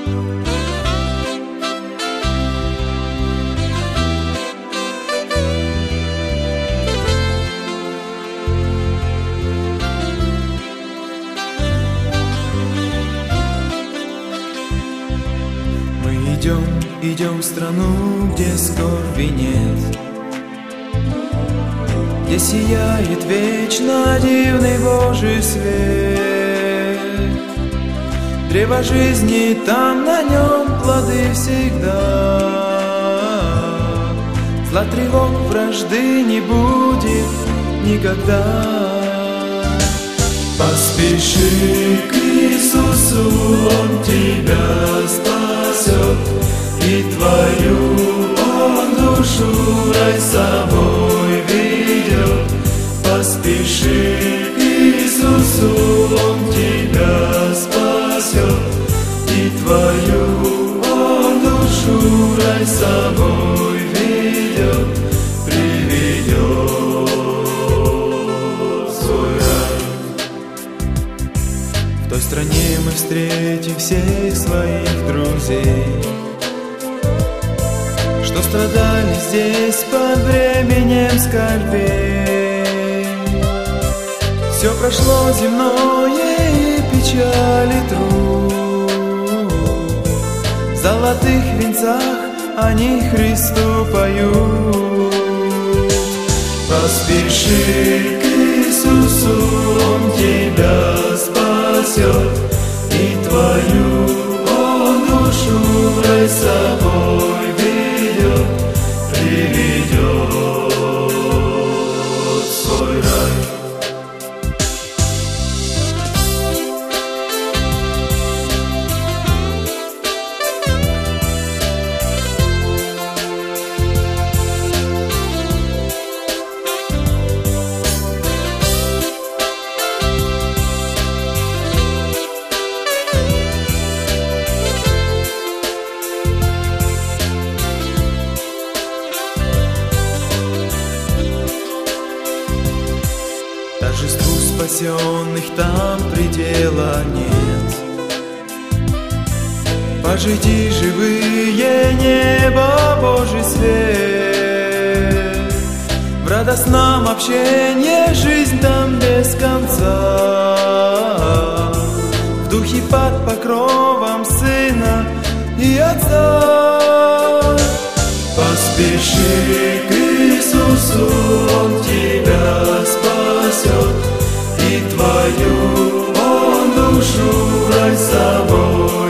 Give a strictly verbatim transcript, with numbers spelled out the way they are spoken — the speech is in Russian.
Идем, идем в страну, где скорби нет, где сияет вечно дивный Божий свет. Древо жизни, там на нем плоды всегда. Зла, тревог, вражды не будет никогда. Поспеши к Иисусу, Он тебя спасет, и твою Он душу рай с собой ведет. Поспеши к Иисусу, Он тебя спасет, и твою Он душу рай с собой ведет, приведет в свой рай. В той стране мы встретим всех своих друзей, что страдали здесь под бременем скорбей. Все прошло земное и печаль и труд, в золотых венцах они Христу поют. Поспеши к Иисусу, Он тебя спасет, и твою Он душу рай с собой ведет, приведет в свой рай. Торжеству спасенных там предела нет. Пожити живые, небо Божий свет. В радостном общении жизнь там без конца, в духе под покровом Сына и Отца. Поспеши к Иисусу, Он тебя спасет, и твою Он душу рай с собой